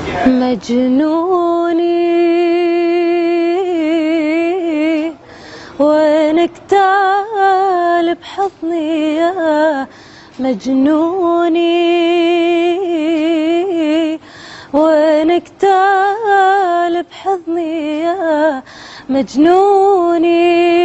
مجنوني وينك تعال بحضني يا مجنوني، وينك تعال بحضني يا مجنوني،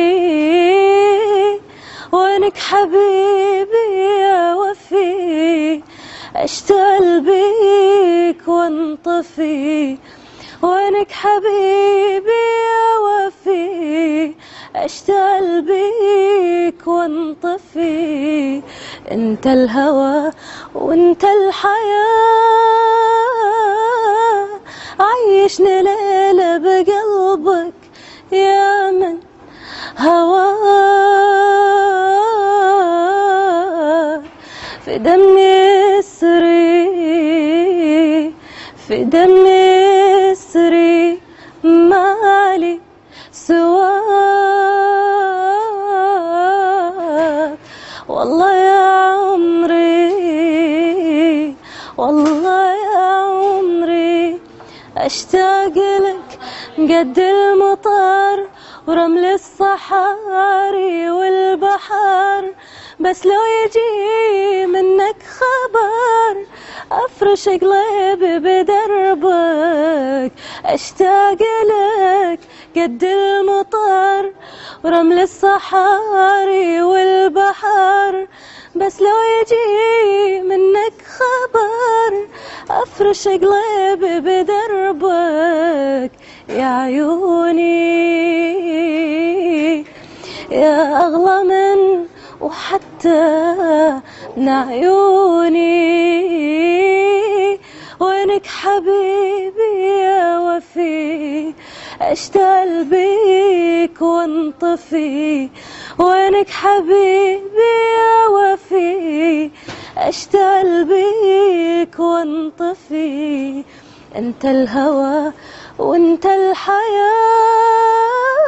وينك حبيبي يا وفي اشتغل بيك وانطفي، وينك حبيبي يا وفي اشتغل بيك وانطفي، انت الهوى وانت الحياة، عيشني ليلة بقلبك يا من هواك، في دمي يسري في دمي يسري مالي سواك، والله يا عمري والله يا عمري اشتاق لك قد المطر ورمل الصحاري والبحر، بس لو يجي منك خبر افرش قلبي بدربك، اشتاق لك قد المطر ورمل الصحاري والبحر، بس لو يجي منك خبر افرش قلبي بدربك، يا عيوني يا اغلى من وحتى من عيوني، وينك حبيبي يا وفي اشتغل بيك وانطفي، وينك حبيبي يا وفي اشتغل بيك وانطفي، انت الهوى وانت الحياة،